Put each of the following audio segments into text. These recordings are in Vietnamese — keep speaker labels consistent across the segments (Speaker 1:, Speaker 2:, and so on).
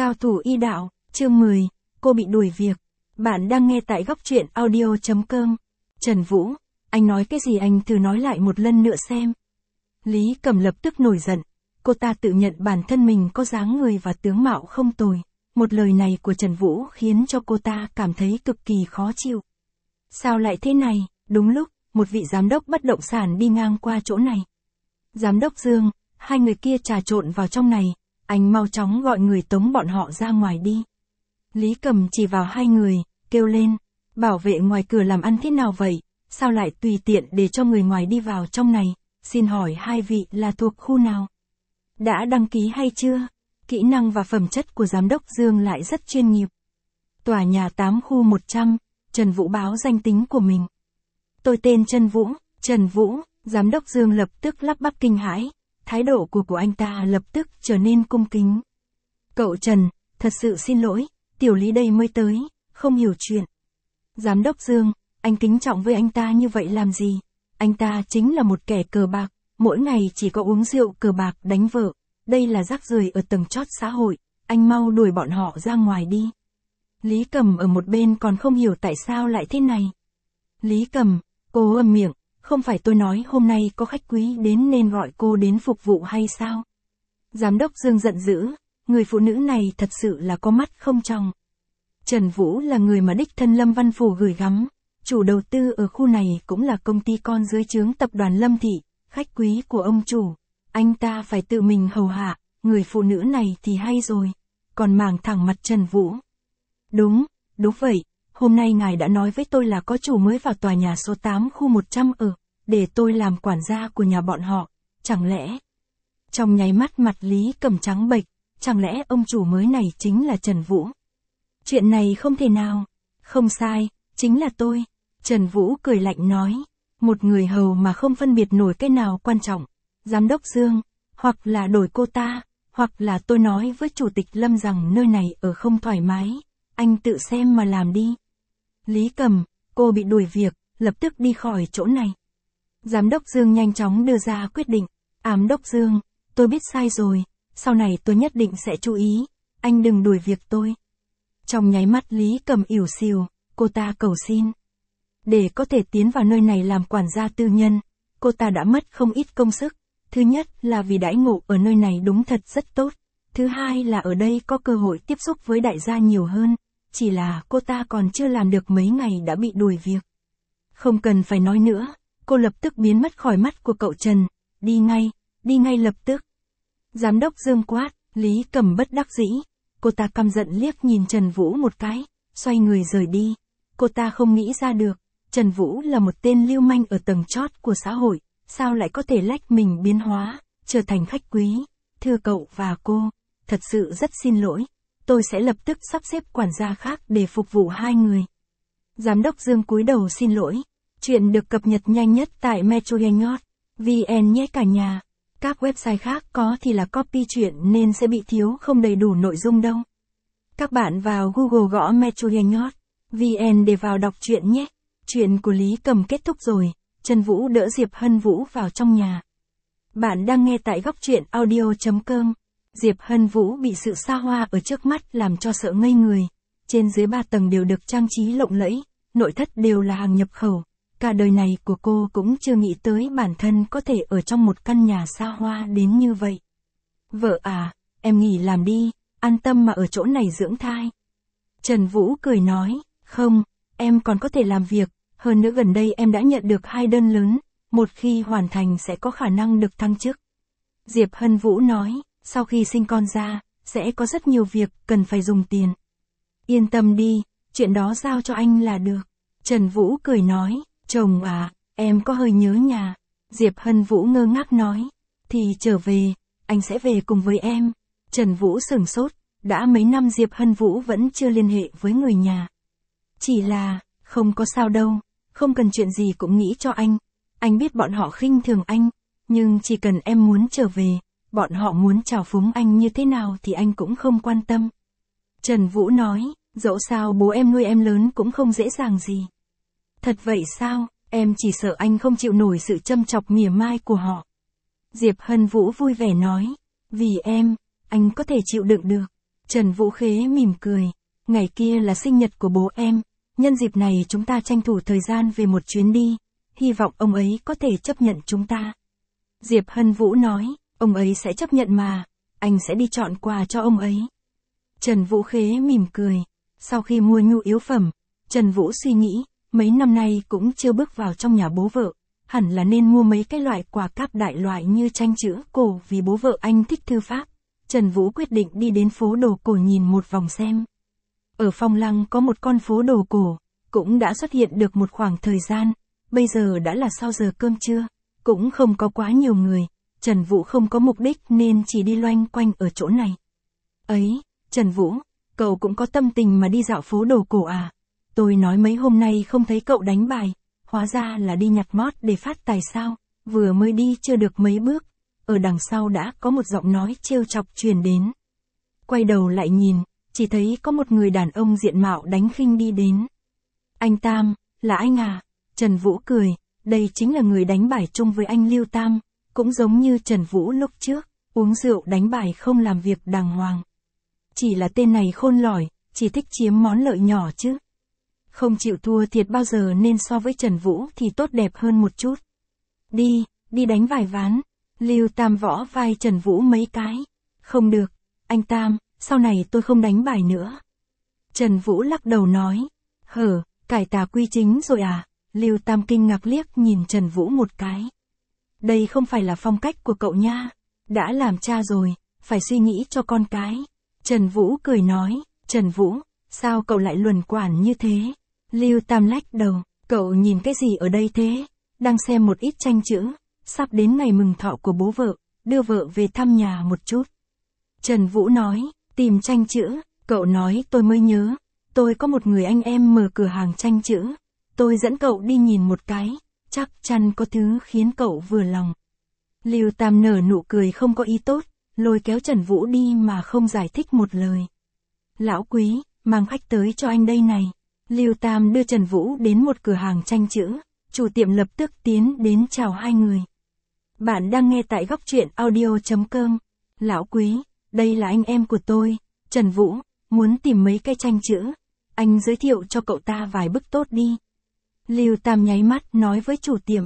Speaker 1: Cao thủ y đạo, chương 10, cô bị đuổi việc. Bạn đang nghe tại góc truyện audio.com. Trần Vũ, anh nói cái gì anh thử nói lại một lần nữa xem. Lý Cầm lập tức nổi giận. Cô ta tự nhận bản thân mình có dáng người và tướng mạo không tồi. Một lời này của Trần Vũ khiến cho cô ta cảm thấy cực kỳ khó chịu. Sao lại thế này? Đúng lúc, một vị giám đốc bất động sản đi ngang qua chỗ này. Giám đốc Dương, hai người kia trà trộn vào trong này. Anh mau chóng gọi người tống bọn họ ra ngoài đi. Lý Cầm chỉ vào hai người, kêu lên. Bảo vệ ngoài cửa làm ăn thế nào vậy? Sao lại tùy tiện để cho người ngoài đi vào trong này? Xin hỏi hai vị là thuộc khu nào? Đã đăng ký hay chưa? Kỹ năng và phẩm chất của giám đốc Dương lại rất chuyên nghiệp. Tòa nhà 8 khu 100, Trần Vũ báo danh tính của mình. Tôi tên Trần Vũ, giám đốc Dương lập tức lắp bắp kinh hãi. Thái độ của anh ta lập tức trở nên cung kính. Cậu Trần, thật sự xin lỗi, tiểu Lý đây mới tới, không hiểu chuyện. Giám đốc Dương, anh kính trọng với anh ta như vậy làm gì? Anh ta chính là một kẻ cờ bạc, mỗi ngày chỉ có uống rượu cờ bạc đánh vợ. Đây là rác rưởi ở tầng chót xã hội, anh mau đuổi bọn họ ra ngoài đi. Lý Cầm ở một bên còn không hiểu tại sao lại thế này. Lý Cầm, cô ầm miệng. Không phải tôi nói hôm nay có khách quý đến nên gọi cô đến phục vụ hay sao? Giám đốc Dương giận dữ, người phụ nữ này thật sự là có mắt không tròng. Trần Vũ là người mà đích thân Lâm Văn Phủ gửi gắm, chủ đầu tư ở khu này cũng là công ty con dưới trướng tập đoàn Lâm Thị, khách quý của ông chủ. Anh ta phải tự mình hầu hạ, người phụ nữ này thì hay rồi, còn màng thẳng mặt Trần Vũ. Đúng vậy. Hôm nay ngài đã nói với tôi là có chủ mới vào tòa nhà số 8 khu 100 ở, để tôi làm quản gia của nhà bọn họ, chẳng lẽ? Trong nháy mắt mặt Lý Cầm trắng bệch, chẳng lẽ ông chủ mới này chính là Trần Vũ? Chuyện này không thể nào, không sai, chính là tôi. Trần Vũ cười lạnh nói, một người hầu mà không phân biệt nổi cái nào quan trọng. Giám đốc Dương, hoặc là đổi cô ta, hoặc là tôi nói với chủ tịch Lâm rằng nơi này ở không thoải mái, anh tự xem mà làm đi. Lý Cầm, cô bị đuổi việc, lập tức đi khỏi chỗ này. Giám đốc Dương nhanh chóng đưa ra quyết định. Ám đốc Dương, tôi biết sai rồi, sau này tôi nhất định sẽ chú ý, anh đừng đuổi việc tôi. Trong nháy mắt Lý Cầm ỉu xìu, cô ta cầu xin. Để có thể tiến vào nơi này làm quản gia tư nhân, cô ta đã mất không ít công sức. Thứ nhất là vì đãi ngộ ở nơi này đúng thật rất tốt. Thứ hai là ở đây có cơ hội tiếp xúc với đại gia nhiều hơn. Chỉ là cô ta còn chưa làm được mấy ngày đã bị đuổi việc. Không cần phải nói nữa, cô lập tức biến mất khỏi mắt của cậu Trần. Đi ngay lập tức. Giám đốc Dương quát, Lý Cầm bất đắc dĩ. Cô ta căm giận liếc nhìn Trần Vũ một cái, xoay người rời đi. Cô ta không nghĩ ra được, Trần Vũ là một tên lưu manh ở tầng chót của xã hội, sao lại có thể lách mình biến hóa, trở thành khách quý. Thưa cậu và cô, thật sự rất xin lỗi. Tôi sẽ lập tức sắp xếp quản gia khác để phục vụ hai người. Giám đốc Dương cúi đầu xin lỗi. Chuyện được cập nhật nhanh nhất tại metroyengot.vn nhé cả nhà. Các website khác có thì là copy chuyện nên sẽ bị thiếu không đầy đủ nội dung đâu. Các bạn vào Google gõ metroyengot.vn để vào đọc truyện nhé. Chuyện của Lý Cầm kết thúc rồi. Trần Vũ đỡ Diệp Hân Vũ vào trong nhà. Bạn đang nghe tại góc truyện audio.com. Diệp Hân Vũ bị sự xa hoa ở trước mắt làm cho sợ ngây người. Trên dưới 3 tầng đều được trang trí lộng lẫy, nội thất đều là hàng nhập khẩu. Cả đời này của cô cũng chưa nghĩ tới bản thân có thể ở trong một căn nhà xa hoa đến như vậy. Vợ à, em nghỉ làm đi, an tâm mà ở chỗ này dưỡng thai. Trần Vũ cười nói, không, em còn có thể làm việc, hơn nữa gần đây em đã nhận được 2 đơn lớn, một khi hoàn thành sẽ có khả năng được thăng chức. Diệp Hân Vũ nói. Sau khi sinh con ra, sẽ có rất nhiều việc cần phải dùng tiền. Yên tâm đi, chuyện đó giao cho anh là được. Trần Vũ cười nói, chồng à, em có hơi nhớ nhà. Diệp Hân Vũ ngơ ngác nói, thì trở về, anh sẽ về cùng với em. Trần Vũ sửng sốt, đã mấy năm Diệp Hân Vũ vẫn chưa liên hệ với người nhà. Chỉ là, không có sao đâu, không cần chuyện gì cũng nghĩ cho anh biết bọn họ khinh thường anh, nhưng chỉ cần em muốn trở về. Bọn họ muốn trào phúng anh như thế nào thì anh cũng không quan tâm. Trần Vũ nói, dẫu sao bố em nuôi em lớn cũng không dễ dàng gì. Thật vậy sao, em chỉ sợ anh không chịu nổi sự châm chọc mỉa mai của họ. Diệp Hân Vũ vui vẻ nói, vì em, anh có thể chịu đựng được. Trần Vũ Khế mỉm cười. Ngày kia là sinh nhật của bố em, nhân dịp này chúng ta tranh thủ thời gian về một chuyến đi, hy vọng ông ấy có thể chấp nhận chúng ta. Diệp Hân Vũ nói, ông ấy sẽ chấp nhận mà, anh sẽ đi chọn quà cho ông ấy. Trần Vũ Khế mỉm cười. Sau khi mua nhu yếu phẩm, Trần Vũ suy nghĩ, mấy năm nay cũng chưa bước vào trong nhà bố vợ, hẳn là nên mua mấy cái loại quà cáp đại loại như tranh chữ cổ vì bố vợ anh thích thư pháp. Trần Vũ quyết định đi đến phố đồ cổ nhìn một vòng xem. Ở Phong Lăng có một con phố đồ cổ, cũng đã xuất hiện được một khoảng thời gian, bây giờ đã là sau giờ cơm trưa, cũng không có quá nhiều người, Trần Vũ không có mục đích nên chỉ đi loanh quanh ở chỗ này. Ấy, Trần Vũ, cậu cũng có tâm tình mà đi dạo phố đồ cổ à? Tôi nói mấy hôm nay không thấy cậu đánh bài, hóa ra là đi nhặt mót để phát tài sao, vừa mới đi chưa được mấy bước, ở đằng sau đã có một giọng nói trêu chọc truyền đến. Quay đầu lại nhìn, chỉ thấy có một người đàn ông diện mạo đánh khinh đi đến. Anh Tam, là anh à? Trần Vũ cười, đây chính là người đánh bài chung với anh Lưu Tam, cũng giống như Trần Vũ lúc trước, uống rượu đánh bài không làm việc đàng hoàng. Chỉ là tên này khôn lỏi, chỉ thích chiếm món lợi nhỏ chứ. Không chịu thua thiệt bao giờ nên so với Trần Vũ thì tốt đẹp hơn một chút. Đi đánh vài ván. Lưu Tam võ vai Trần Vũ mấy cái. Không được, anh Tam, sau này tôi không đánh bài nữa. Trần Vũ lắc đầu nói. Cải tà quy chính rồi à? Lưu Tam kinh ngạc liếc nhìn Trần Vũ một cái. Đây không phải là phong cách của cậu nha. Đã làm cha rồi, phải suy nghĩ cho con cái. Trần Vũ cười nói. Trần Vũ, sao cậu lại luẩn quẩn như thế? Lưu Tam lách đầu, cậu nhìn cái gì ở đây thế? Đang xem một ít tranh chữ, sắp đến ngày mừng thọ của bố vợ, đưa vợ về thăm nhà một chút. Trần Vũ nói, tìm tranh chữ, cậu nói tôi mới nhớ, tôi có một người anh em mở cửa hàng tranh chữ, tôi dẫn cậu đi nhìn một cái, chắc chắn có thứ khiến cậu vừa lòng. Lưu Tam nở nụ cười không có ý tốt, lôi kéo Trần Vũ đi mà không giải thích một lời. Lão Quý, mang khách tới cho anh đây này. Lưu Tam đưa Trần Vũ đến một cửa hàng tranh chữ, chủ tiệm lập tức tiến đến chào hai người. Bạn đang nghe tại góc truyện audio.com. Lão Quý, đây là anh em của tôi, Trần Vũ, muốn tìm mấy cái tranh chữ, anh giới thiệu cho cậu ta vài bức tốt đi. Lưu Tam nháy mắt nói với chủ tiệm,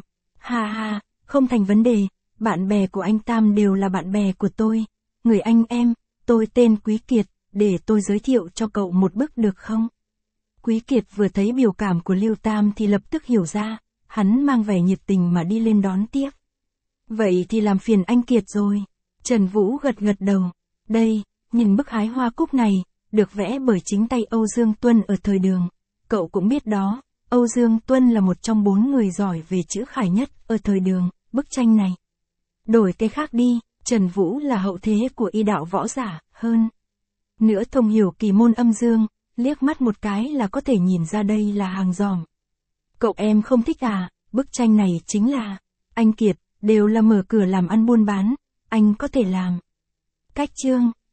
Speaker 1: ha, không thành vấn đề, bạn bè của anh Tam đều là bạn bè của tôi, người anh em, tôi tên Quý Kiệt, để tôi giới thiệu cho cậu một bức được không? Quý Kiệt vừa thấy biểu cảm của Lưu Tam thì lập tức hiểu ra, hắn mang vẻ nhiệt tình mà đi lên đón tiếp. Vậy thì làm phiền anh Kiệt rồi. Trần Vũ gật đầu. Đây, nhìn bức hái hoa cúc này, được vẽ bởi chính tay Âu Dương Tuân ở thời Đường. Cậu cũng biết đó, Âu Dương Tuân là một trong 4 người giỏi về chữ khải nhất ở thời Đường, bức tranh này. Đổi cái khác đi, Trần Vũ là hậu thế của y đạo võ giả, hơn nữa thông hiểu kỳ môn âm dương, liếc mắt một cái là có thể nhìn ra đây là hàng giòm. Cậu em không thích à? Bức tranh này chính là, anh Kiệt, đều là mở cửa làm ăn buôn bán, anh có thể làm. Cách chương